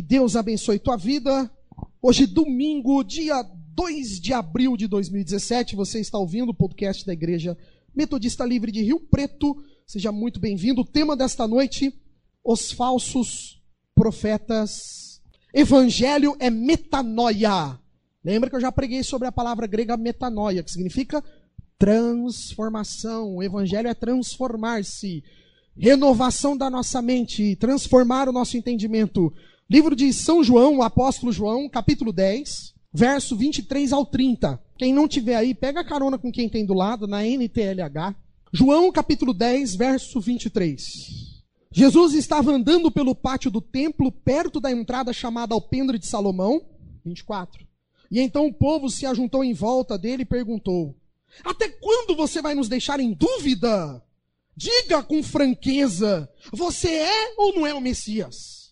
Deus abençoe tua vida. Hoje, domingo, dia 2 de abril de 2017, você está ouvindo o podcast da Igreja Metodista Livre de Rio Preto. Seja muito bem-vindo. O tema desta noite, os falsos profetas. Evangelho é metanoia. Lembra que eu já preguei sobre a palavra grega metanoia, que significa transformação. O evangelho é transformar-se. Renovação da nossa mente, transformar o nosso entendimento. Livro de São João, o apóstolo João, capítulo 10, verso 23 ao 30. Quem não tiver aí, pega a carona com quem tem do lado, na NTLH. João, capítulo 10, verso 23. Jesus estava andando pelo pátio do templo, perto da entrada chamada Alpendre de Salomão. 24. E então o povo se ajuntou em volta dele e perguntou: até quando você vai nos deixar em dúvida? Diga com franqueza, você é ou não é o Messias?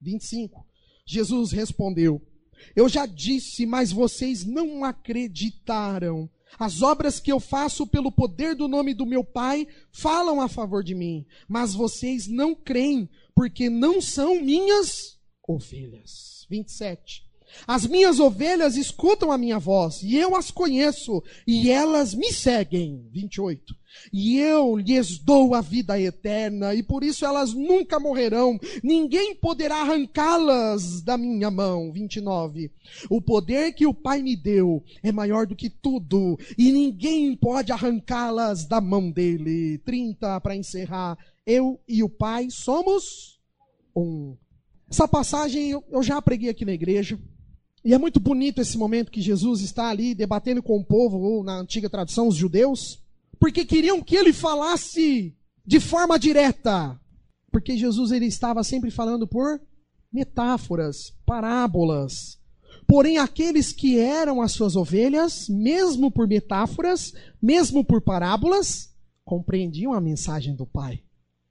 25. Jesus respondeu: eu já disse, mas vocês não acreditaram. As obras que eu faço pelo poder do nome do meu Pai falam a favor de mim, mas vocês não creem, porque não são minhas ovelhas. 27. As minhas ovelhas escutam a minha voz, e eu as conheço, e elas me seguem. 28. E eu lhes dou a vida eterna, e por isso elas nunca morrerão. Ninguém poderá arrancá-las da minha mão. 29. O poder que o Pai me deu é maior do que tudo, e ninguém pode arrancá-las da mão dele. 30, para encerrar. Eu e o Pai somos um. Essa passagem eu já preguei aqui na igreja. E é muito bonito esse momento que Jesus está ali debatendo com o povo, ou na antiga tradução, os judeus, porque queriam que ele falasse de forma direta. Porque Jesus ele estava sempre falando por metáforas, parábolas. Porém, aqueles que eram as suas ovelhas, mesmo por metáforas, mesmo por parábolas, compreendiam a mensagem do Pai.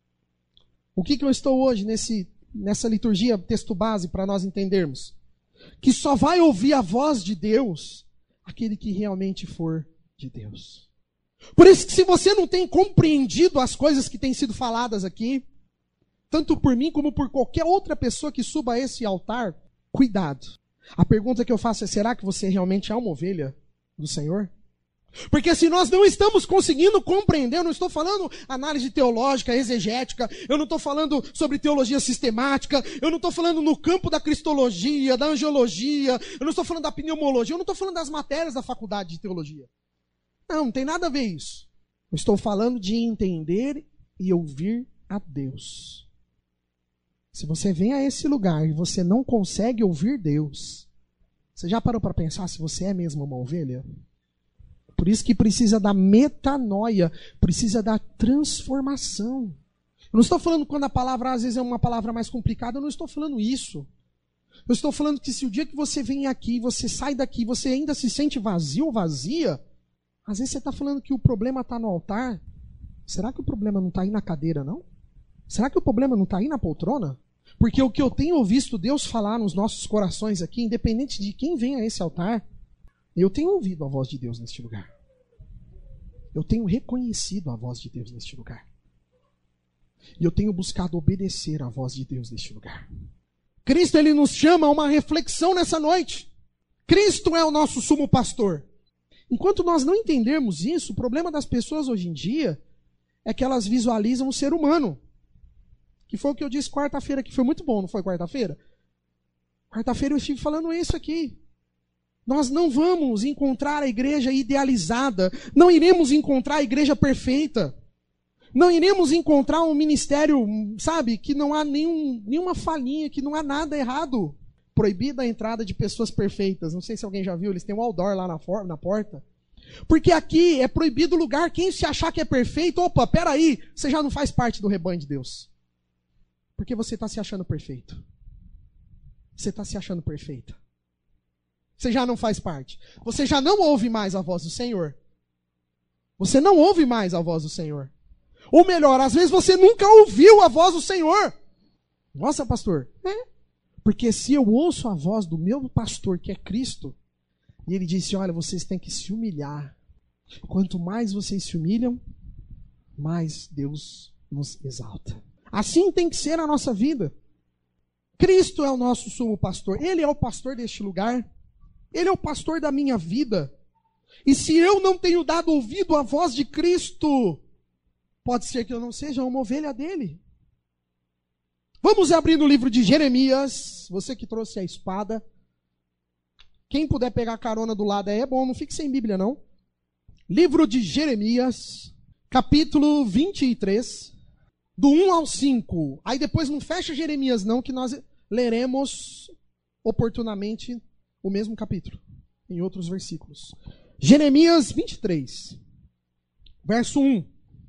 O que eu estou hoje nessa liturgia, texto base, para nós entendermos? Que só vai ouvir a voz de Deus aquele que realmente for de Deus. Por isso que se você não tem compreendido as coisas que têm sido faladas aqui, tanto por mim como por qualquer outra pessoa que suba a esse altar, cuidado. A pergunta que eu faço é: será que você realmente é uma ovelha do Senhor? Porque se nós não estamos conseguindo compreender, eu não estou falando análise teológica, exegética, eu não estou falando sobre teologia sistemática, eu não estou falando no campo da cristologia, da angiologia, eu não estou falando da pneumologia, eu não estou falando das matérias da faculdade de teologia. Não tem nada a ver isso. Eu estou falando de entender e ouvir a Deus. Se você vem a esse lugar e você não consegue ouvir Deus, você já parou para pensar se você é mesmo uma ovelha? Por isso que precisa da metanoia, precisa da transformação. Eu não estou falando quando a palavra às vezes é uma palavra mais complicada, eu não estou falando isso. Eu estou falando que se o dia que você vem aqui, você sai daqui, você ainda se sente vazio ou vazia, às vezes você está falando que o problema está no altar. Será que o problema não está aí na cadeira, não? Será que o problema não está aí na poltrona? Porque o que eu tenho visto Deus falar nos nossos corações aqui, independente de quem vem a esse altar, eu tenho ouvido a voz de Deus neste lugar. Eu tenho reconhecido a voz de Deus neste lugar. E eu tenho buscado obedecer à voz de Deus neste lugar. Cristo, ele nos chama a uma reflexão nessa noite. Cristo é o nosso sumo pastor. Enquanto nós não entendermos isso, o problema das pessoas hoje em dia é que elas visualizam o ser humano. Que foi o que eu disse quarta-feira, que foi muito bom, não foi quarta-feira? Quarta-feira eu estive falando isso aqui. Nós não vamos encontrar a igreja idealizada, não iremos encontrar a igreja perfeita, não iremos encontrar um ministério, sabe, que não há nenhuma falhinha, que não há nada errado. Proibida a entrada de pessoas perfeitas. Não sei se alguém já viu, eles têm um outdoor lá na porta. Porque aqui é proibido o lugar, quem se achar que é perfeito, opa, peraí, você já não faz parte do rebanho de Deus. Porque você está se achando perfeito. Você está se achando perfeita. Você já não faz parte. Você já não ouve mais a voz do Senhor. Você não ouve mais a voz do Senhor. Ou melhor, às vezes você nunca ouviu a voz do Senhor. Nossa, pastor. Porque se eu ouço a voz do meu pastor, que é Cristo, e ele disse, olha, vocês têm que se humilhar. Quanto mais vocês se humilham, mais Deus nos exalta. Assim tem que ser a nossa vida. Cristo é o nosso sumo pastor. Ele é o pastor deste lugar. Ele é o pastor da minha vida. E se eu não tenho dado ouvido à voz de Cristo, pode ser que eu não seja uma ovelha dele. Vamos abrir no livro de Jeremias. Você que trouxe a espada. Quem puder pegar carona do lado é bom, não fique sem Bíblia não. Livro de Jeremias, capítulo 23, do 1 ao 5. Aí depois não fecha Jeremias não, que nós leremos oportunamente o mesmo capítulo, em outros versículos. Jeremias 23, verso 1.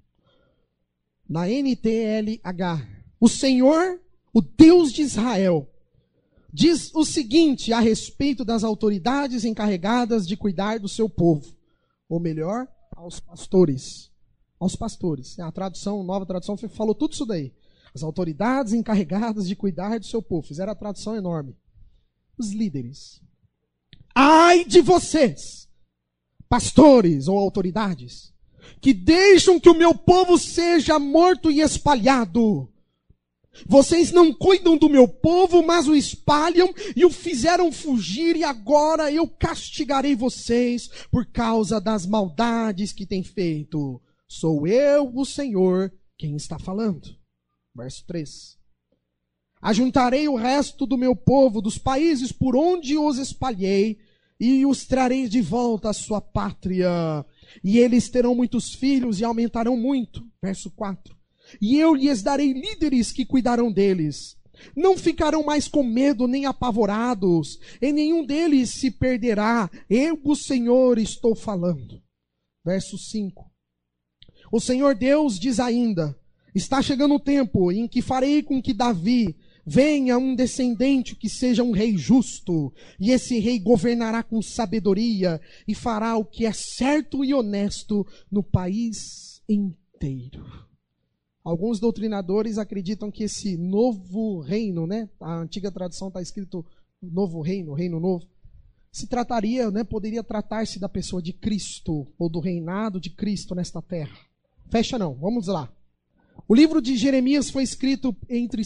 Na NTLH. O Senhor, o Deus de Israel, diz o seguinte a respeito das autoridades encarregadas de cuidar do seu povo. Ou melhor, aos pastores. Aos pastores. A tradução, nova tradução, falou tudo isso daí. As autoridades encarregadas de cuidar do seu povo. Fizeram a tradução enorme. Os líderes. Ai de vocês, pastores ou autoridades, que deixam que o meu povo seja morto e espalhado. Vocês não cuidam do meu povo, mas o espalham e o fizeram fugir, e agora eu castigarei vocês por causa das maldades que têm feito. Sou eu, o Senhor, quem está falando. Verso 3. Ajuntarei o resto do meu povo dos países por onde os espalhei e os trarei de volta à sua pátria. E eles terão muitos filhos e aumentarão muito. Verso 4. E eu lhes darei líderes que cuidarão deles. Não ficarão mais com medo nem apavorados, e nenhum deles se perderá. Eu, o Senhor, estou falando. Verso 5. O Senhor Deus diz ainda: está chegando o tempo em que farei com que Davi venha um descendente que seja um rei justo, e esse rei governará com sabedoria e fará o que é certo e honesto no país inteiro. Alguns doutrinadores acreditam que esse novo reino, né? A antiga tradução está escrito novo reino, reino novo. Se trataria, né? Poderia tratar-se da pessoa de Cristo, ou do reinado de Cristo nesta terra. Fecha não, vamos lá. O livro de Jeremias foi escrito entre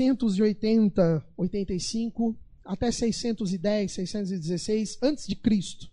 685 até 610, 616, antes de Cristo.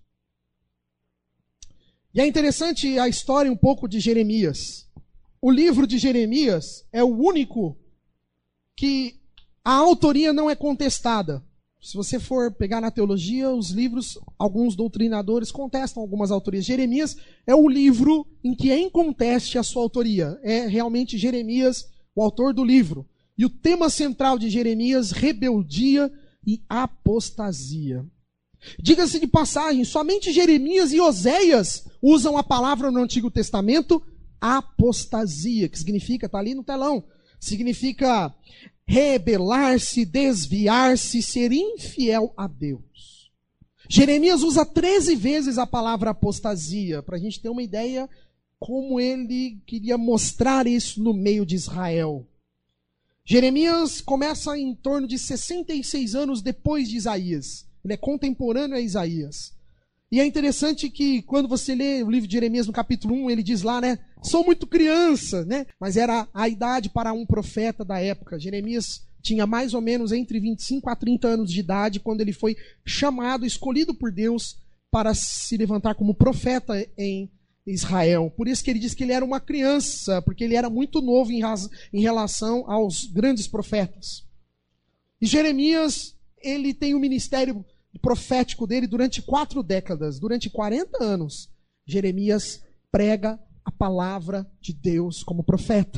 E é interessante a história um pouco de Jeremias. O livro de Jeremias é o único que a autoria não é contestada. Se você for pegar na teologia, os livros, alguns doutrinadores contestam algumas autorias. Jeremias é o livro em que é em conteste a sua autoria. É realmente Jeremias o autor do livro. E o tema central de Jeremias, rebeldia e apostasia. Diga-se de passagem, somente Jeremias e Oséias usam a palavra no Antigo Testamento apostasia, que significa, está ali no telão, significa rebelar-se, desviar-se, ser infiel a Deus. Jeremias usa 13 vezes a palavra apostasia, para a gente ter uma ideia como ele queria mostrar isso no meio de Israel. Jeremias começa em torno de 66 anos depois de Isaías. Ele é contemporâneo a Isaías. E é interessante que quando você lê o livro de Jeremias no capítulo 1, ele diz lá, né? Sou muito criança, né? Mas era a idade para um profeta da época. Jeremias tinha mais ou menos entre 25 a 30 anos de idade quando ele foi chamado, escolhido por Deus para se levantar como profeta em Israel. Por isso que ele diz que ele era uma criança, porque ele era muito novo em relação aos grandes profetas. E Jeremias, ele tem o ministério profético dele durante 4 décadas. Durante 40 anos, Jeremias prega a palavra de Deus como profeta.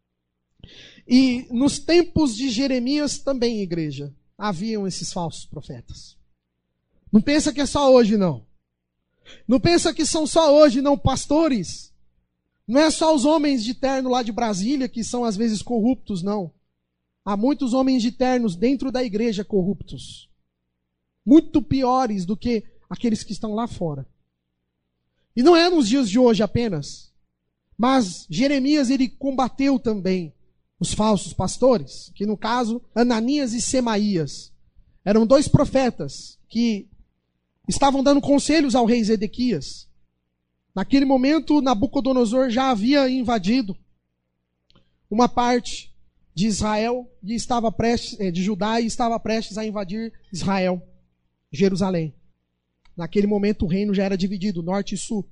E nos tempos de Jeremias também, igreja, haviam esses falsos profetas. Não pensa que é só hoje, não. Não pensa que são só hoje, não, pastores. Não é só os homens de terno lá de Brasília que são às vezes corruptos, não. Há muitos homens de ternos dentro da igreja corruptos. Muito piores do que aqueles que estão lá fora. E não é nos dias de hoje apenas. Mas Jeremias, ele combateu também os falsos pastores, que no caso, Ananias e Semaías. Eram 2 profetas que estavam dando conselhos ao rei Zedequias. Naquele momento, Nabucodonosor já havia invadido uma parte de Israel e estava de Judá e estava prestes a invadir Israel, Jerusalém. Naquele momento o reino já era dividido, norte e sul.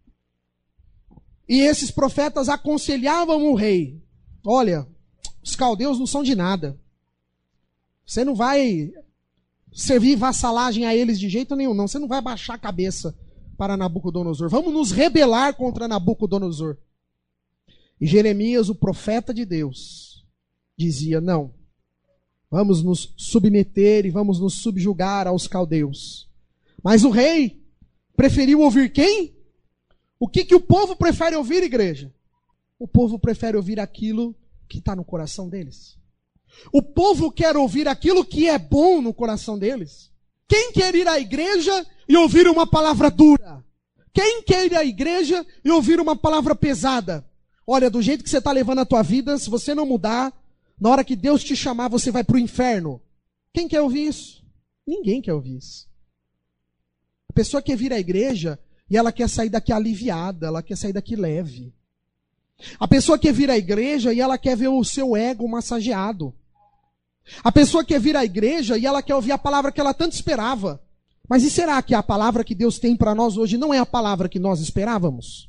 E esses profetas aconselhavam o rei: olha, os caldeus não são de nada. Você não vai servir vassalagem a eles de jeito nenhum, não. Você não vai baixar a cabeça para Nabucodonosor. Vamos nos rebelar contra Nabucodonosor. E Jeremias, o profeta de Deus, dizia: não, vamos nos submeter e vamos nos subjugar aos caldeus. Mas o rei preferiu ouvir quem? O que o povo prefere ouvir, igreja? O povo prefere ouvir aquilo que está no coração deles. O povo quer ouvir aquilo que é bom no coração deles. Quem quer ir à igreja e ouvir uma palavra dura? Quem quer ir à igreja e ouvir uma palavra pesada? Olha, do jeito que você está levando a tua vida, se você não mudar, na hora que Deus te chamar, você vai para o inferno. Quem quer ouvir isso? Ninguém quer ouvir isso. A pessoa quer vir à igreja e ela quer sair daqui aliviada, ela quer sair daqui leve. A pessoa quer vir à igreja e ela quer ver o seu ego massageado. A pessoa quer vir à igreja e ela quer ouvir a palavra que ela tanto esperava. Mas e será que a palavra que Deus tem para nós hoje não é a palavra que nós esperávamos?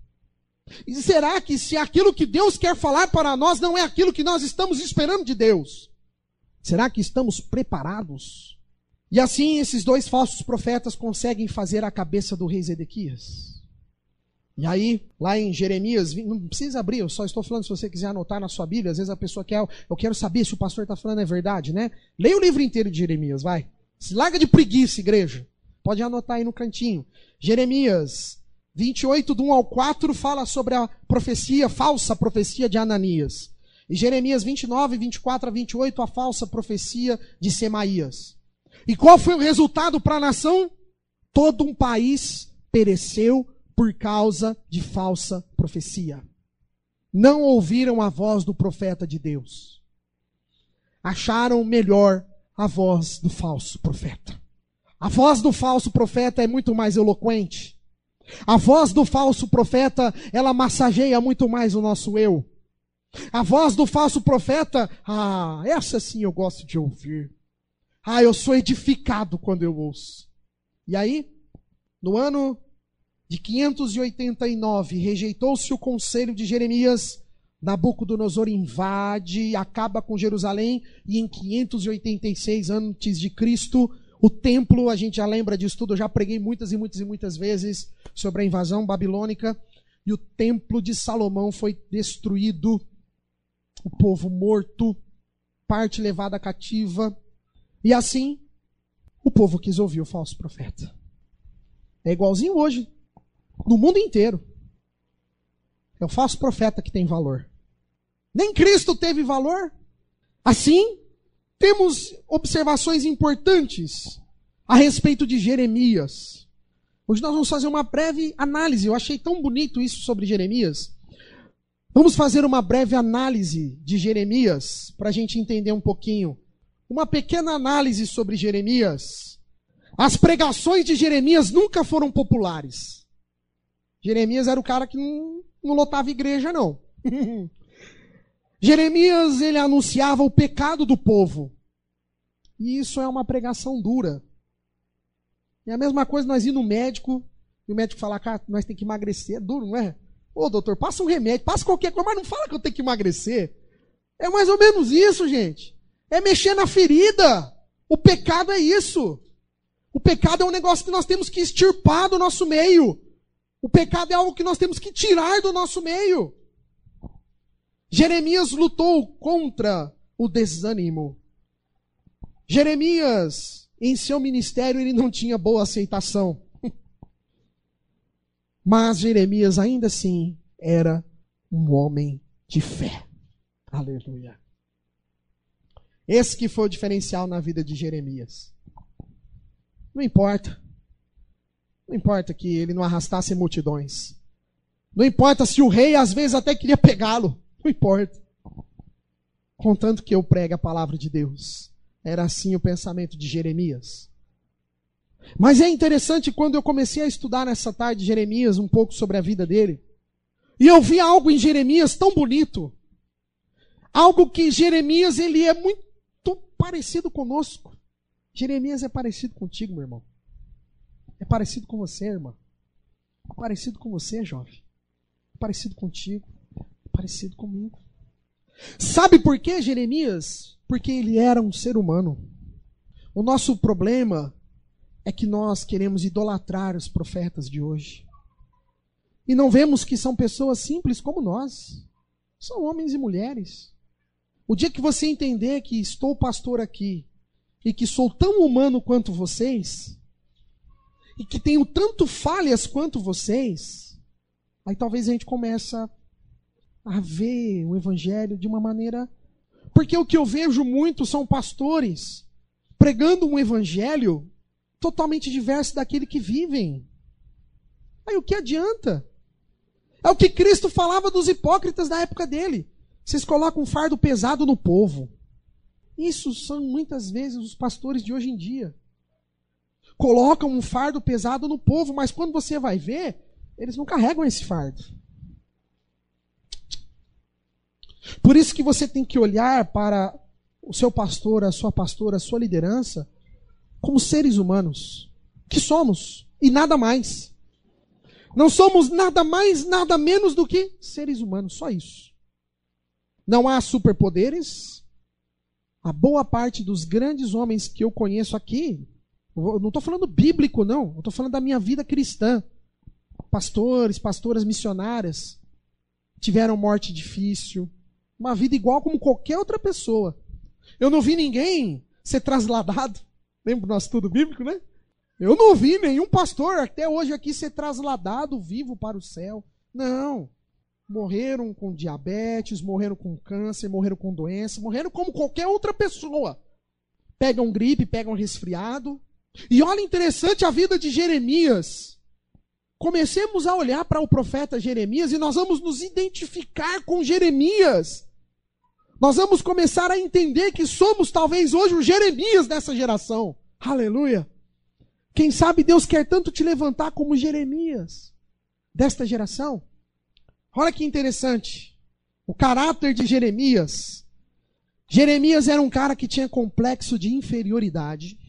E será que se aquilo que Deus quer falar para nós não é aquilo que nós estamos esperando de Deus? Será que estamos preparados? E assim esses dois falsos profetas conseguem fazer a cabeça do rei Zedequias. E aí, lá em Jeremias, não precisa abrir, eu só estou falando se você quiser anotar na sua Bíblia. Às vezes a pessoa quer, eu quero saber se o pastor está falando é verdade, né? Leia o livro inteiro de Jeremias, vai. Se larga de preguiça, igreja. Pode anotar aí no cantinho. Jeremias 28, do 1 ao 4, fala sobre a profecia, falsa profecia de Ananias. E Jeremias 29, 24 a 28, a falsa profecia de Semaías. E qual foi o resultado para a nação? Todo um país pereceu por causa de falsa profecia. Não ouviram a voz do profeta de Deus. Acharam melhor a voz do falso profeta. A voz do falso profeta é muito mais eloquente. A voz do falso profeta, ela massageia muito mais o nosso eu. A voz do falso profeta, essa sim eu gosto de ouvir. Eu sou edificado quando eu ouço. E aí, no ano de 589, rejeitou-se o conselho de Jeremias, Nabucodonosor invade e acaba com Jerusalém, e em 586 antes de Cristo, o templo, a gente já lembra disso tudo, eu já preguei muitas e muitas e muitas vezes sobre a invasão babilônica, e o templo de Salomão foi destruído, o povo morto, parte levada cativa, e assim, o povo quis ouvir o falso profeta. É igualzinho hoje, no mundo inteiro. É o falso profeta que tem valor. Nem Cristo teve valor. Assim, temos observações importantes a respeito de Jeremias. Hoje nós vamos fazer uma breve análise. Eu achei tão bonito isso sobre Jeremias. Vamos fazer uma breve análise de Jeremias para a gente entender um pouquinho. Uma pequena análise sobre Jeremias. As pregações de Jeremias nunca foram populares. Jeremias era o cara que não lotava igreja, não. Jeremias, ele anunciava o pecado do povo. E isso é uma pregação dura. É a mesma coisa nós ir no médico, e o médico falar, cara, nós temos que emagrecer. É duro, não é? Ô, doutor, passa um remédio, passa qualquer coisa, mas não fala que eu tenho que emagrecer. É mais ou menos isso, gente. É mexer na ferida. O pecado é isso. O pecado é um negócio que nós temos que extirpar do nosso meio. O pecado é algo que nós temos que tirar do nosso meio. Jeremias lutou contra o desânimo. Jeremias, em seu ministério, ele não tinha boa aceitação. Mas Jeremias, ainda assim, era um homem de fé. Aleluia. Esse que foi o diferencial na vida de Jeremias. Não importa. Não importa que ele não arrastasse multidões. Não importa se o rei às vezes até queria pegá-lo. Não importa. Contanto que eu pregue a palavra de Deus. Era assim o pensamento de Jeremias. Mas é interessante quando eu comecei a estudar nessa tarde Jeremias um pouco sobre a vida dele. E eu vi algo em Jeremias tão bonito. Algo que Jeremias, ele é muito parecido conosco. Jeremias é parecido contigo, meu irmão. É parecido com você, irmã. É parecido com você, jovem. É parecido contigo. É parecido comigo. Sabe por quê, Jeremias? Porque ele era um ser humano. O nosso problema é que nós queremos idolatrar os profetas de hoje. E não vemos que são pessoas simples como nós. São homens e mulheres. O dia que você entender que estou pastor aqui e que sou tão humano quanto vocês, e que tenho tanto falhas quanto vocês, aí talvez a gente comece a ver o evangelho de uma maneira... Porque o que eu vejo muito são pastores pregando um evangelho totalmente diverso daquele que vivem. Aí o que adianta? É o que Cristo falava dos hipócritas da época dele. Vocês colocam um fardo pesado no povo. Isso são muitas vezes os pastores de hoje em dia. Colocam um fardo pesado no povo, mas quando você vai ver, eles não carregam esse fardo. Por isso que você tem que olhar para o seu pastor, a sua pastora, a sua liderança, como seres humanos, que somos, e nada mais. Não somos nada mais, nada menos do que seres humanos, só isso. Não há superpoderes. A boa parte dos grandes homens que eu conheço aqui, eu não estou falando bíblico, não. Eu estou falando da minha vida cristã. Pastores, pastoras missionárias, tiveram morte difícil. Uma vida igual como qualquer outra pessoa. Eu não vi ninguém ser trasladado. Lembra do nosso estudo bíblico, né? Eu não vi nenhum pastor até hoje aqui ser trasladado vivo para o céu. Não. Morreram com diabetes, morreram com câncer, morreram com doença, morreram como qualquer outra pessoa. Pegam gripe, pegam resfriado. E olha interessante a vida de Jeremias. Comecemos a olhar para o profeta Jeremias e nós vamos nos identificar com Jeremias. Nós vamos começar a entender que somos talvez hoje o Jeremias dessa geração. Aleluia! Quem sabe Deus quer tanto te levantar como Jeremias desta geração. Olha que interessante. O caráter de Jeremias. Jeremias era um cara que tinha complexo de inferioridade.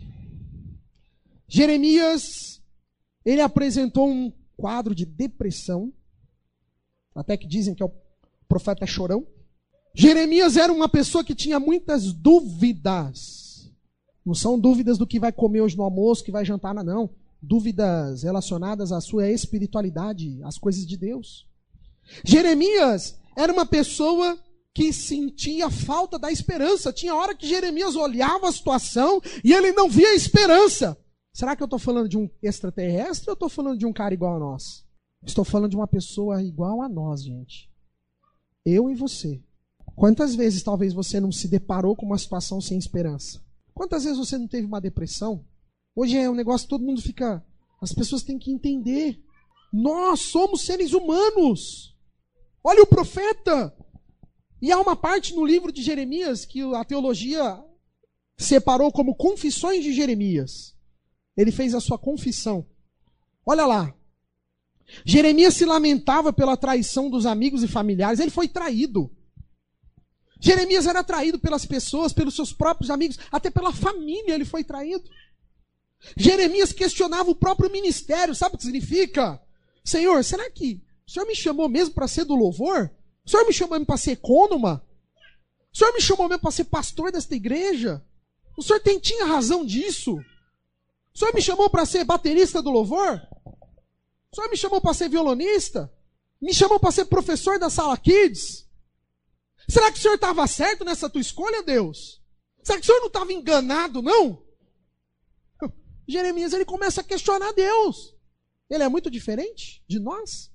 Jeremias, ele apresentou um quadro de depressão. Até que dizem que é o profeta chorão. Jeremias era uma pessoa que tinha muitas dúvidas. Não são dúvidas do que vai comer hoje no almoço, que vai jantar, não. Dúvidas relacionadas à sua espiritualidade, às coisas de Deus. Jeremias era uma pessoa que sentia falta da esperança. Tinha hora que Jeremias olhava a situação e ele não via esperança. Será que eu estou falando de um extraterrestre ou eu estou falando de um cara igual a nós? Estou falando de uma pessoa igual a nós, gente. Eu e você. Quantas vezes talvez você não se deparou com uma situação sem esperança? Quantas vezes você não teve uma depressão? Hoje é um negócio que todo mundo fica... As pessoas têm que entender. Nós somos seres humanos. Olha o profeta. E há uma parte no livro de Jeremias que a teologia separou como confissões de Jeremias. Ele fez a sua confissão. Olha lá. Jeremias se lamentava pela traição dos amigos e familiares. Ele foi traído. Jeremias era traído pelas pessoas, pelos seus próprios amigos, até pela família ele foi traído. Jeremias questionava o próprio ministério. Sabe o que significa? Senhor, será que o Senhor me chamou mesmo para ser do louvor? O Senhor me chamou mesmo para ser ecônoma? O Senhor me chamou mesmo para ser pastor desta igreja? O Senhor tinha razão disso? O Senhor me chamou para ser baterista do louvor? O Senhor me chamou para ser violonista? Me chamou para ser professor da sala Kids? Será que o Senhor estava certo nessa tua escolha, Deus? Será que o Senhor não estava enganado, não? Jeremias, ele começa a questionar Deus. Ele é muito diferente de nós.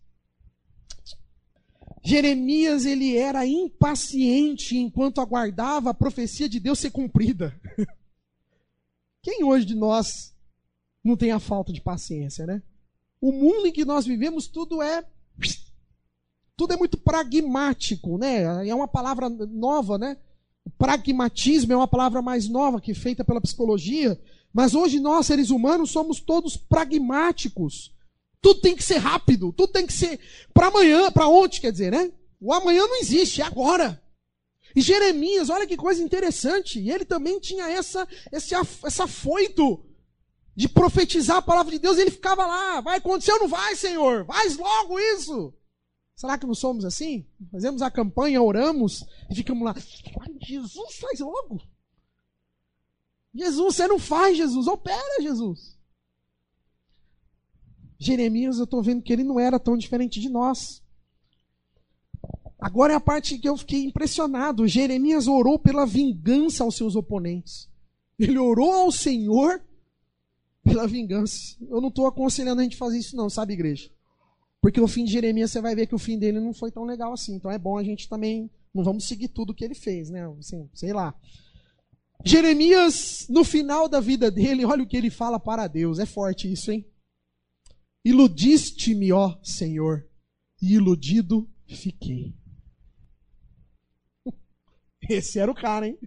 Jeremias, ele era impaciente enquanto aguardava a profecia de Deus ser cumprida. Quem hoje de nós não tem a falta de paciência, né? O mundo em que nós vivemos, tudo é muito pragmático, né? É uma palavra nova, né? O pragmatismo é uma palavra mais nova que é feita pela psicologia. Mas hoje nós, seres humanos, somos todos pragmáticos. Tudo tem que ser rápido, tudo tem que ser para amanhã, para ontem, quer dizer, né? O amanhã não existe, é agora. E Jeremias, olha que coisa interessante, ele também tinha esse afoito de profetizar a palavra de Deus, e ele ficava lá, vai acontecer ou não vai, Senhor? Faz logo isso! Será que não somos assim? Fazemos a campanha, oramos, e ficamos lá, Jesus, faz logo! Jesus, você não faz, Jesus, opera, Jesus! Jeremias, eu estou vendo que ele não era tão diferente de nós. Agora é a parte que eu fiquei impressionado. Jeremias orou pela vingança aos seus oponentes. Ele orou ao Senhor pela vingança. Eu não estou aconselhando a gente fazer isso não, sabe, igreja? Porque o fim de Jeremias, você vai ver que o fim dele não foi tão legal assim. Então é bom a gente também, não vamos seguir tudo que ele fez, né? Assim, sei lá. Jeremias, no final da vida dele, olha o que ele fala para Deus. É forte isso, hein? Iludiste-me, ó Senhor, e iludido fiquei. Esse era o cara, hein?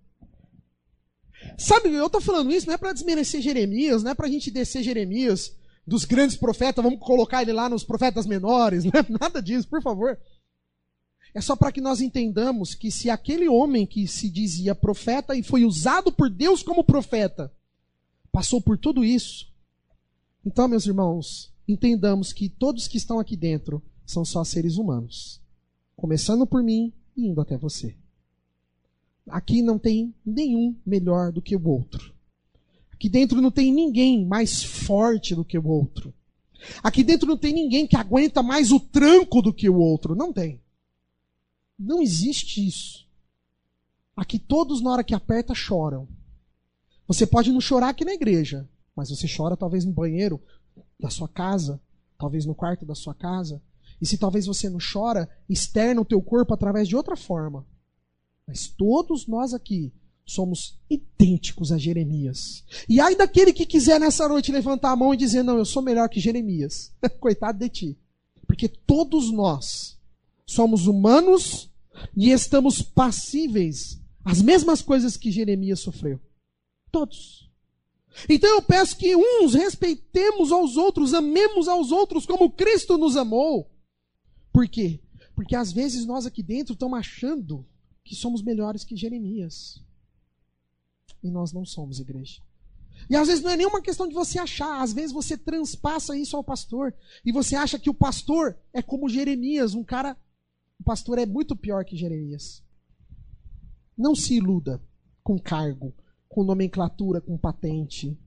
Sabe, eu estou falando isso não é para desmerecer Jeremias, não é para a gente descer Jeremias dos grandes profetas, vamos colocar ele lá nos profetas menores, não é nada disso, por favor. É só para que nós entendamos que se aquele homem que se dizia profeta e foi usado por Deus como profeta, passou por tudo isso, então, meus irmãos, entendamos que todos que estão aqui dentro são só seres humanos, começando por mim e indo até você. Aqui não tem nenhum melhor do que o outro. Aqui dentro não tem ninguém mais forte do que o outro. Aqui dentro não tem ninguém que aguenta mais o tranco do que o outro. Não tem. Não existe isso. Aqui todos, na hora que aperta, choram. Você pode não chorar aqui na igreja, mas você chora talvez no banheiro da sua casa, talvez no quarto da sua casa. E se talvez você não chora, externa o teu corpo através de outra forma. Mas todos nós aqui somos idênticos a Jeremias. E ai daquele que quiser nessa noite levantar a mão e dizer, não, eu sou melhor que Jeremias. Coitado de ti. Porque todos nós somos humanos e estamos passíveis às mesmas coisas que Jeremias sofreu. Todos. Então eu peço que uns respeitemos aos outros, amemos aos outros como Cristo nos amou. Por quê? Porque às vezes nós aqui dentro estamos achando que somos melhores que Jeremias. E nós não somos, igreja. E às vezes não é nenhuma questão de você achar. Às vezes você transpassa isso ao pastor. E você acha que o pastor é como Jeremias. O pastor é muito pior que Jeremias. Não se iluda com cargo, com nomenclatura, com patente.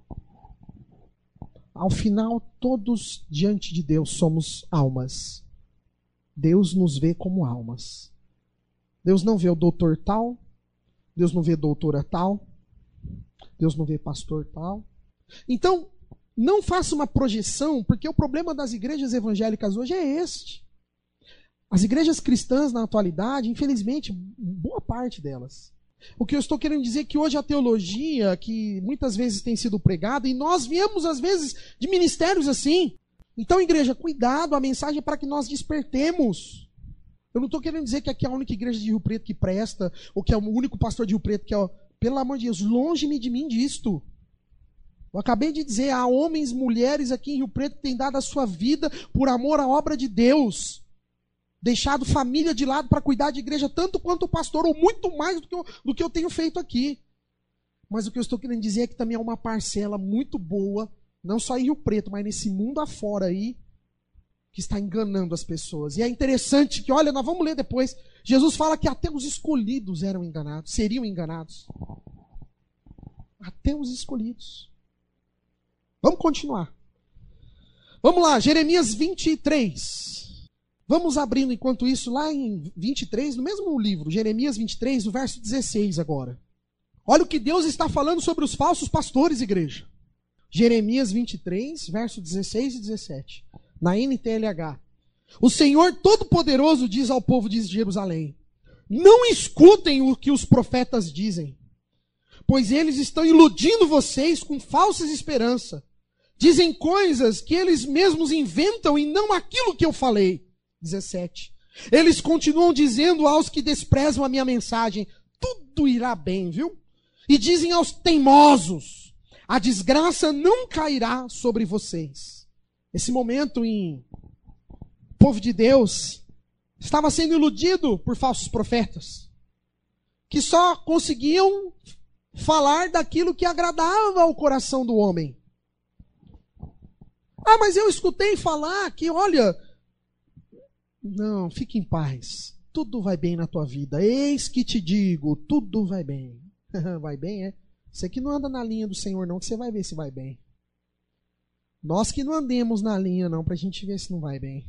Ao final, todos diante de Deus somos almas. Deus nos vê como almas. Deus não vê o doutor tal, Deus não vê doutora tal, Deus não vê pastor tal. Então, não faça uma projeção, porque o problema das igrejas evangélicas hoje é este. As igrejas cristãs na atualidade, infelizmente, boa parte delas. O que eu estou querendo dizer é que hoje a teologia, que muitas vezes tem sido pregada, e nós viemos às vezes de ministérios assim. Então, igreja, cuidado, a mensagem é para que nós despertemos. Eu não estou querendo dizer que aqui é a única igreja de Rio Preto que presta, ou que é o único pastor de Rio Preto que é... Pelo amor de Deus, longe-me de mim disto. Eu acabei de dizer, há homens, mulheres aqui em Rio Preto que têm dado a sua vida por amor à obra de Deus. Deixado família de lado para cuidar de igreja, tanto quanto o pastor, ou muito mais do que eu tenho feito aqui. Mas o que eu estou querendo dizer é que também há uma parcela muito boa, não só em Rio Preto, mas nesse mundo afora aí, que está enganando as pessoas. E é interessante que, olha, nós vamos ler depois, Jesus fala que até os escolhidos eram enganados, seriam enganados. Até os escolhidos. Vamos continuar. Vamos lá, Jeremias 23. Vamos abrindo enquanto isso lá em 23, no mesmo livro, Jeremias 23, no verso 16 agora. Olha o que Deus está falando sobre os falsos pastores, igreja. Jeremias 23, verso 16 e 17. Na NTLH. O Senhor Todo-Poderoso diz ao povo de Jerusalém: não escutem o que os profetas dizem, pois eles estão iludindo vocês com falsas esperanças. Dizem coisas que eles mesmos inventam e não aquilo que eu falei. 17. Eles continuam dizendo aos que desprezam a minha mensagem: tudo irá bem, viu? E dizem aos teimosos: a desgraça não cairá sobre vocês. Esse momento em o povo de Deus estava sendo iludido por falsos profetas. que só conseguiam falar daquilo que agradava ao coração do homem. Ah, mas eu escutei falar que, olha, não, fique em paz. Tudo vai bem na tua vida. Eis que te digo, tudo vai bem. Vai bem, é? Você que não anda na linha do Senhor não, que você vai ver se vai bem. Nós que não andemos na linha não, pra gente ver se não vai bem.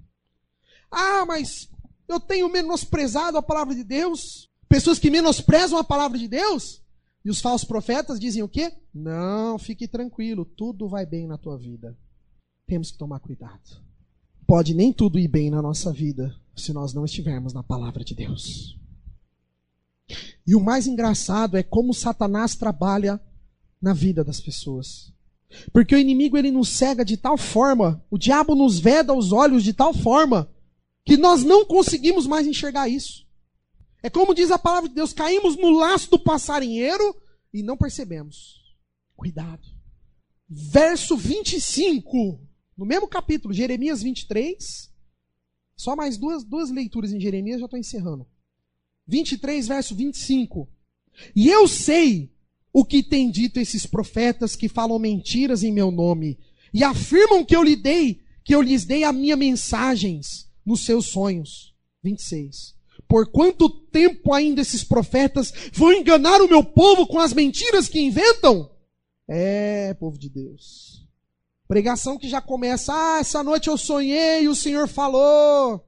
Ah, mas eu tenho menosprezado a palavra de Deus. Pessoas que menosprezam a palavra de Deus. E os falsos profetas dizem o quê? Não, fique tranquilo, tudo vai bem na tua vida. Temos que tomar cuidado. Pode nem tudo ir bem na nossa vida se nós não estivermos na palavra de Deus. E o mais engraçado é como Satanás trabalha na vida das pessoas. Porque o inimigo ele nos cega de tal forma, o diabo nos veda os olhos de tal forma, que nós não conseguimos mais enxergar isso. É como diz a palavra de Deus, caímos no laço do passarinheiro e não percebemos. Cuidado. Verso 25, no mesmo capítulo, Jeremias 23, só mais duas leituras em Jeremias, já estou encerrando. 23, verso 25. E eu sei o que têm dito esses profetas que falam mentiras em meu nome e afirmam que eu lhes dei a minha mensagens nos seus sonhos. 26. Por quanto tempo ainda esses profetas vão enganar o meu povo com as mentiras que inventam? Povo de Deus. Pregação que já começa, essa noite eu sonhei e o Senhor falou.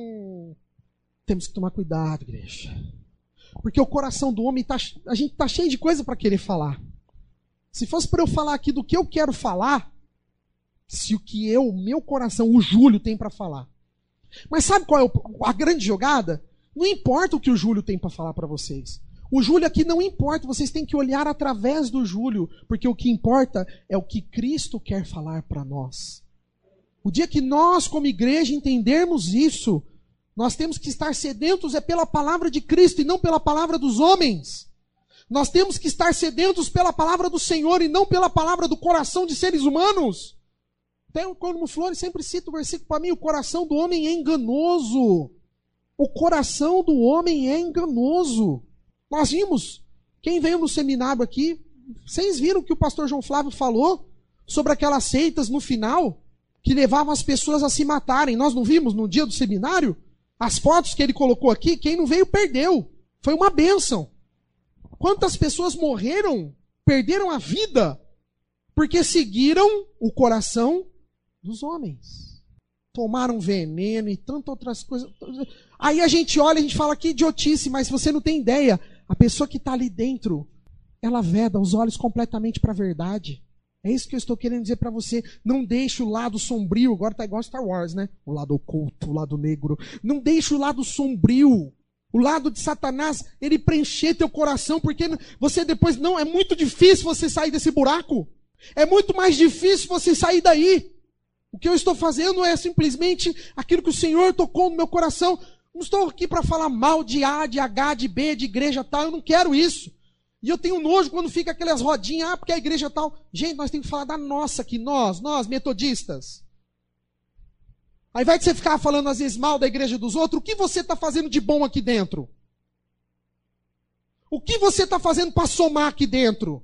Temos que tomar cuidado, igreja. Porque o coração do homem, a gente está cheio de coisa para querer falar. Se fosse para eu falar aqui do que eu quero falar, se o que meu coração, o Júlio tem para falar. Mas sabe qual é a grande jogada? Não importa o que o Júlio tem para falar para vocês. O Júlio aqui não importa, vocês têm que olhar através do Júlio, porque o que importa é o que Cristo quer falar para nós. O dia que nós, como igreja, entendermos isso, nós temos que estar sedentos pela palavra de Cristo e não pela palavra dos homens. Nós temos que estar sedentos pela palavra do Senhor e não pela palavra do coração de seres humanos. Até o Cônigo Flores sempre cita o versículo para mim, o coração do homem é enganoso. O coração do homem é enganoso. Nós vimos, quem veio no seminário aqui, vocês viram que o pastor João Flávio falou sobre aquelas seitas no final, que levavam as pessoas a se matarem. Nós não vimos no dia do seminário? As fotos que ele colocou aqui, quem não veio perdeu. Foi uma bênção. Quantas pessoas morreram, perderam a vida, porque seguiram o coração dos homens. Tomaram veneno e tantas outras coisas. Aí a gente olha e a gente fala que idiotice, mas você não tem ideia. A pessoa que está ali dentro, ela veda os olhos completamente para a verdade. É isso que eu estou querendo dizer para você. Não deixe o lado sombrio, agora está igual Star Wars, né? O lado oculto, o lado negro. Não deixe o lado sombrio, o lado de Satanás, ele preencher teu coração, porque você depois, não, é muito difícil você sair desse buraco. É muito mais difícil você sair daí. O que eu estou fazendo é simplesmente aquilo que o Senhor tocou no meu coração. Não estou aqui para falar mal de A, de H, de B, de igreja tal, eu não quero isso. E eu tenho nojo quando fica aquelas rodinhas, porque a igreja tal. Gente, nós temos que falar da nossa aqui, nós metodistas. Ao invés de você ficar falando às vezes mal da igreja dos outros, o que você está fazendo de bom aqui dentro? O que você está fazendo para somar aqui dentro?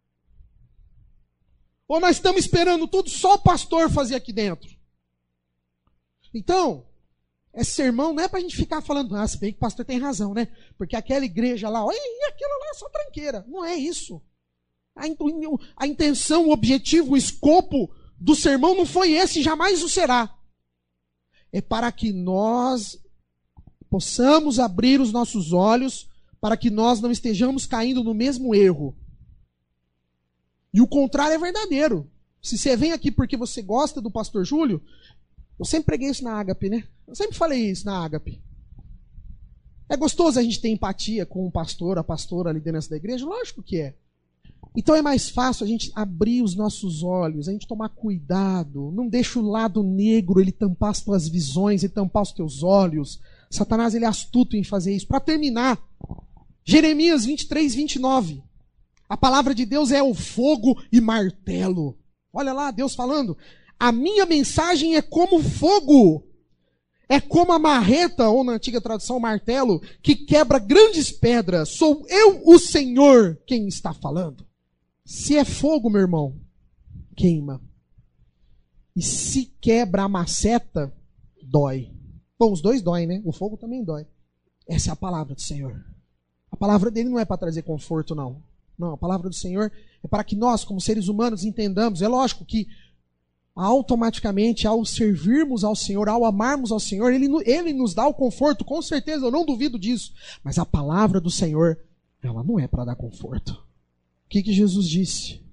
Ou nós estamos esperando tudo só o pastor fazer aqui dentro? Então, esse sermão não é para a gente ficar falando, se bem que o pastor tem razão, né? Porque aquela igreja lá, e aquilo lá é só tranqueira. Não é isso. A intenção, o objetivo, o escopo do sermão não foi esse, jamais o será. É para que nós possamos abrir os nossos olhos, para que nós não estejamos caindo no mesmo erro. E o contrário é verdadeiro. Se você vem aqui porque você gosta do pastor Júlio, eu sempre preguei isso na Ágape, né? Eu sempre falei isso na Ágape. É gostoso a gente ter empatia com o pastor, a pastora, a liderança da igreja? Lógico que é. Então é mais fácil a gente abrir os nossos olhos, a gente tomar cuidado. Não deixa o lado negro ele tampar as tuas visões, ele tampar os teus olhos. Satanás ele é astuto em fazer isso. Para terminar, Jeremias 23, 29. A palavra de Deus é o fogo e martelo. Olha lá, Deus falando. A minha mensagem é como fogo. É como a marreta, ou na antiga tradução, martelo, que quebra grandes pedras. Sou eu, o Senhor, quem está falando. Se é fogo, meu irmão, queima. E se quebra a maceta, dói. Bom, os dois doem, né? O fogo também dói. Essa é a palavra do Senhor. A palavra dele não é para trazer conforto, não. Não, a palavra do Senhor é para que nós, como seres humanos, entendamos. É lógico que automaticamente, ao servirmos ao Senhor, ao amarmos ao Senhor, Ele nos dá o conforto, com certeza, eu não duvido disso. Mas a palavra do Senhor, ela não é para dar conforto. O que Jesus disse?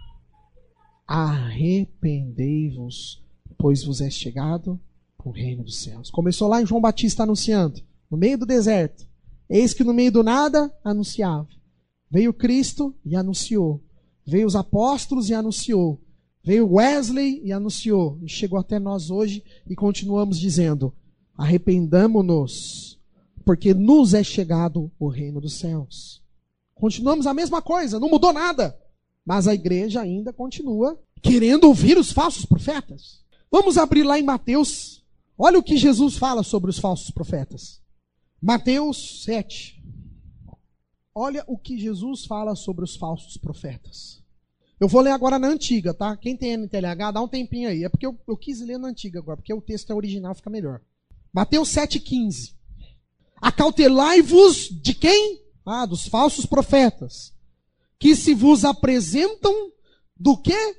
Arrependei-vos, pois vos é chegado o reino dos céus. Começou lá em João Batista anunciando, no meio do deserto. Eis que no meio do nada, anunciava. Veio Cristo e anunciou. Veio os apóstolos e anunciou. Veio Wesley e anunciou. E chegou até nós hoje e continuamos dizendo, arrependamo-nos, porque nos é chegado o reino dos céus. Continuamos a mesma coisa, não mudou nada. Mas a igreja ainda continua querendo ouvir os falsos profetas. Vamos abrir lá em Mateus. Olha o que Jesus fala sobre os falsos profetas. Mateus 7. Olha o que Jesus fala sobre os falsos profetas. Eu vou ler agora na antiga, tá? Quem tem NTLH, dá um tempinho aí. É porque eu quis ler na antiga agora, porque o texto é original, fica melhor. Mateus 7,15. Acautelai-vos de quem? Dos falsos profetas, que se vos apresentam do quê?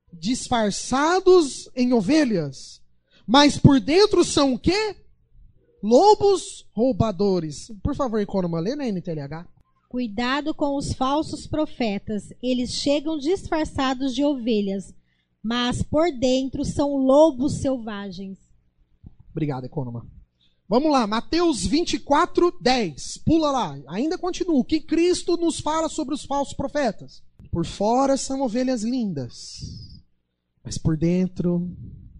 Disfarçados em ovelhas, mas por dentro são o quê? Lobos roubadores. Por favor, Economa, lê na NTLH. Cuidado com os falsos profetas. Eles chegam disfarçados de ovelhas, mas por dentro são lobos selvagens. Obrigado, Economa. Vamos lá, Mateus 24:10. Pula lá, ainda continua. O que Cristo nos fala sobre os falsos profetas? Por fora são ovelhas lindas, mas por dentro...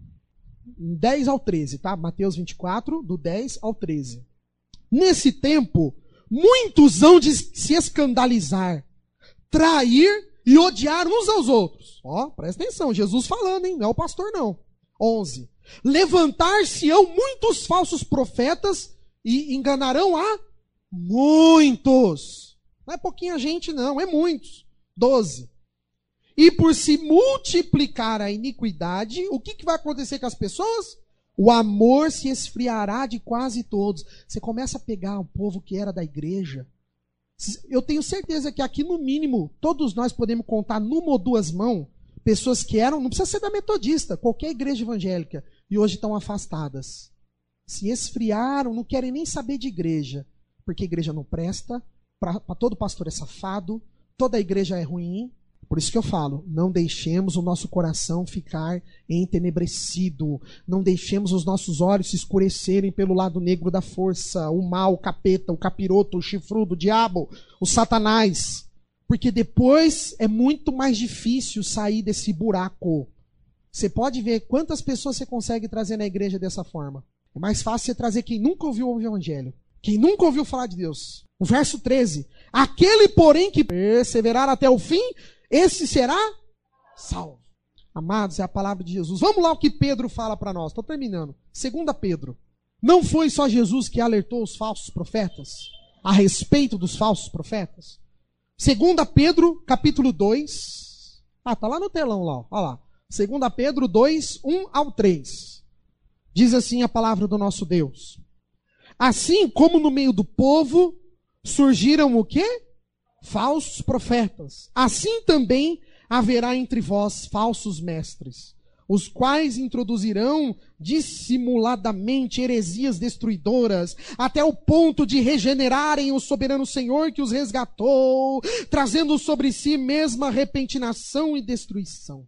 10 ao 13, tá? Mateus 24, do 10 ao 13. Nesse tempo, muitos hão de se escandalizar, trair e odiar uns aos outros. Ó, presta atenção, Jesus falando, hein? Não é o pastor, não. 11. Levantar-se-ão muitos falsos profetas e enganarão a muitos. Não é pouquinha gente, não, é muitos. 12. E por se multiplicar a iniquidade, o que vai acontecer com as pessoas? O amor se esfriará de quase todos. Você começa a pegar o povo que era da igreja. Eu tenho certeza que aqui, no mínimo, todos nós podemos contar numa ou duas mãos, pessoas que eram, não precisa ser da metodista, qualquer igreja evangélica, e hoje estão afastadas. Se esfriaram, não querem nem saber de igreja, porque a igreja não presta, para todo pastor é safado, toda a igreja é ruim. Por isso que eu falo, não deixemos o nosso coração ficar entenebrecido, não deixemos os nossos olhos se escurecerem pelo lado negro da força, o mal, o capeta, o capiroto, o chifrudo, o diabo, o satanás, porque depois é muito mais difícil sair desse buraco. Você pode ver quantas pessoas você consegue trazer na igreja dessa forma. É mais fácil você trazer quem nunca ouviu o evangelho, quem nunca ouviu falar de Deus. O verso 13, aquele porém que perseverar até o fim, esse será salvo. Amados, é a palavra de Jesus. Vamos lá o que Pedro fala para nós. Estou terminando. 2 Pedro. Não foi só Jesus que alertou os falsos profetas a respeito dos falsos profetas? 2 Pedro, capítulo 2. Tá lá no telão lá. Olha lá. 2 Pedro 2, 1 ao 3. Diz assim a palavra do nosso Deus. Assim como no meio do povo surgiram o quê? Falsos profetas. Assim também haverá entre vós falsos mestres, os quais introduzirão dissimuladamente heresias destruidoras, até o ponto de regenerarem o soberano Senhor que os resgatou, trazendo sobre si mesma repentinação e destruição.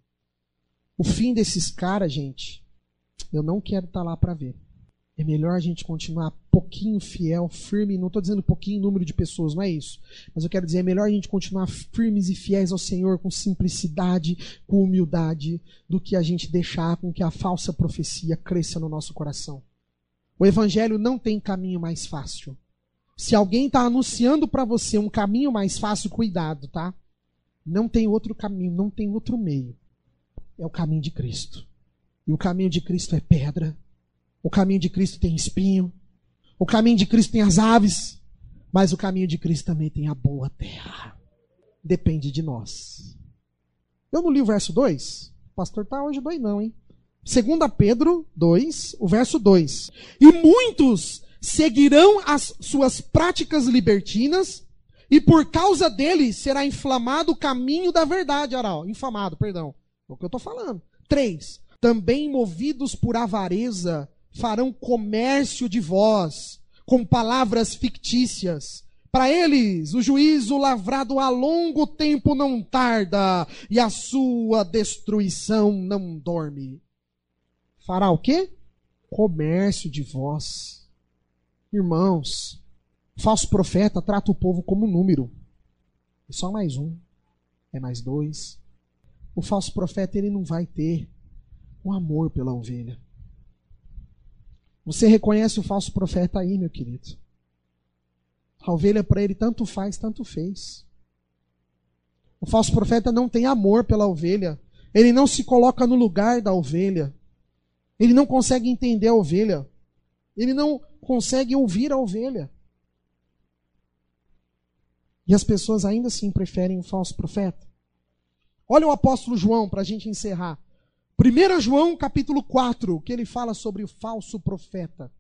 O fim desses caras, gente, eu não quero estar lá para ver. É melhor a gente continuar pouquinho fiel, firme, não estou dizendo pouquinho em número de pessoas, não é isso. Mas eu quero dizer, é melhor a gente continuar firmes e fiéis ao Senhor com simplicidade, com humildade, do que a gente deixar com que a falsa profecia cresça no nosso coração. O Evangelho não tem caminho mais fácil. Se alguém está anunciando para você um caminho mais fácil, cuidado, tá? Não tem outro caminho, não tem outro meio. É o caminho de Cristo. E o caminho de Cristo é pedra, O caminho de Cristo tem espinho. O caminho de Cristo tem as aves. Mas o caminho de Cristo também tem a boa terra. Depende de nós. Eu não li o verso 2? O pastor está hoje doidão, hein? 2 Pedro 2, o verso 2. E muitos seguirão as suas práticas libertinas, e por causa deles será inflamado o caminho da verdade, Aral. Infamado, perdão. É o que eu estou falando. 3. Também movidos por avareza, farão comércio de vós, com palavras fictícias. Para eles, o juízo lavrado há longo tempo não tarda, e a sua destruição não dorme. Fará o quê? Comércio de vós. Irmãos, o falso profeta trata o povo como número. É só mais um, é mais dois. O falso profeta, ele não vai ter o amor pela ovelha. Você reconhece o falso profeta aí, meu querido? A ovelha para ele tanto faz, tanto fez. O falso profeta não tem amor pela ovelha. Ele não se coloca no lugar da ovelha. Ele não consegue entender a ovelha. Ele não consegue ouvir a ovelha. E as pessoas ainda assim preferem o falso profeta. Olha o apóstolo João, para a gente encerrar. 1 João capítulo 4, que ele fala sobre o falso profeta.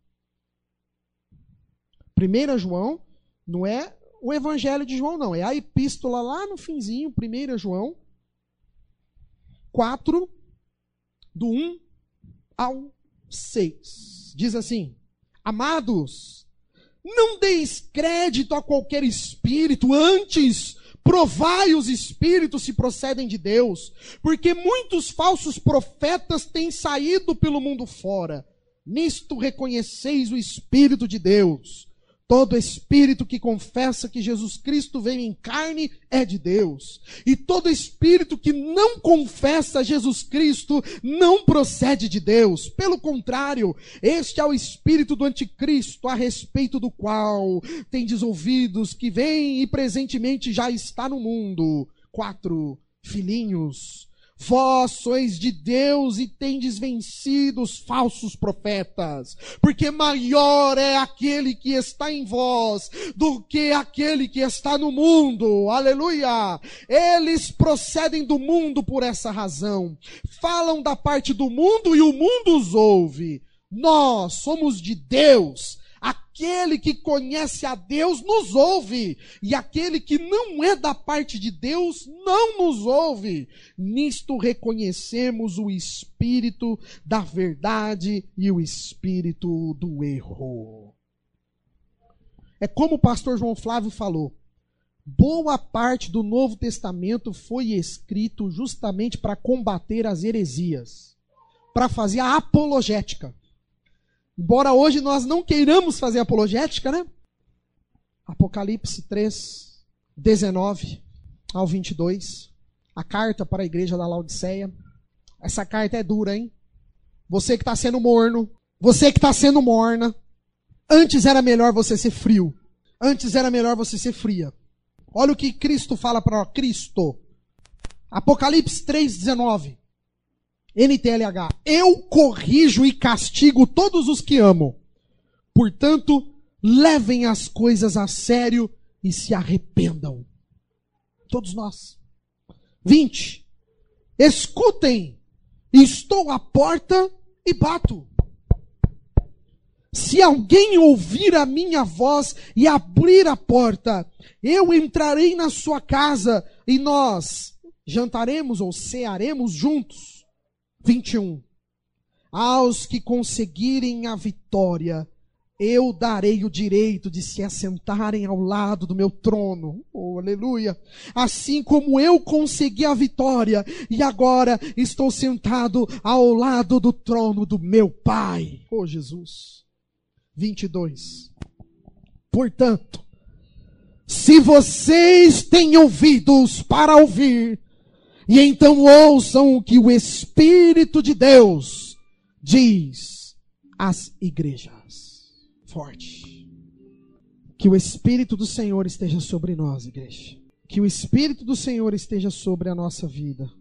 1 João, não é o evangelho de João, não. É a epístola lá no finzinho, 1 João 4, do 1 ao 6. Diz assim: Amados, não deis crédito a qualquer espírito, antes provai os espíritos se procedem de Deus, porque muitos falsos profetas têm saído pelo mundo fora. Nisto reconheceis o Espírito de Deus. Todo espírito que confessa que Jesus Cristo veio em carne é de Deus. E todo espírito que não confessa Jesus Cristo não procede de Deus. Pelo contrário, este é o espírito do anticristo, a respeito do qual tendes ouvidos que vem e presentemente já está no mundo. 4. Filhinhos, vós sois de Deus e tendes vencido os falsos profetas, porque maior é aquele que está em vós do que aquele que está no mundo. Aleluia! Eles procedem do mundo por essa razão. Falam da parte do mundo e o mundo os ouve. Nós somos de Deus. Aquele que conhece a Deus nos ouve, e aquele que não é da parte de Deus não nos ouve. Nisto reconhecemos o espírito da verdade e o espírito do erro. É como o pastor João Flávio falou, boa parte do Novo Testamento foi escrito justamente para combater as heresias, para fazer a apologética. Embora hoje nós não queiramos fazer apologética, né? Apocalipse 3, 19 ao 22. A carta para a igreja da Laodiceia. Essa carta é dura, hein? Você que está sendo morno. Você que está sendo morna. Antes era melhor você ser frio. Antes era melhor você ser fria. Olha o que Cristo fala para Cristo. Apocalipse 3, 19. NTLH, eu corrijo e castigo todos os que amo. Portanto, levem as coisas a sério e se arrependam. Todos nós. 20. Escutem, estou à porta e bato. Se alguém ouvir a minha voz e abrir a porta, eu entrarei na sua casa e nós jantaremos ou cearemos juntos. 21. Aos que conseguirem a vitória, eu darei o direito de se assentarem ao lado do meu trono. Oh, aleluia. Assim como eu consegui a vitória e agora estou sentado ao lado do trono do meu Pai. Oh, Jesus. 22. Portanto, se vocês têm ouvidos para ouvir, e então ouçam o que o Espírito de Deus diz às igrejas. Forte. Que o Espírito do Senhor esteja sobre nós, igreja. Que o Espírito do Senhor esteja sobre a nossa vida.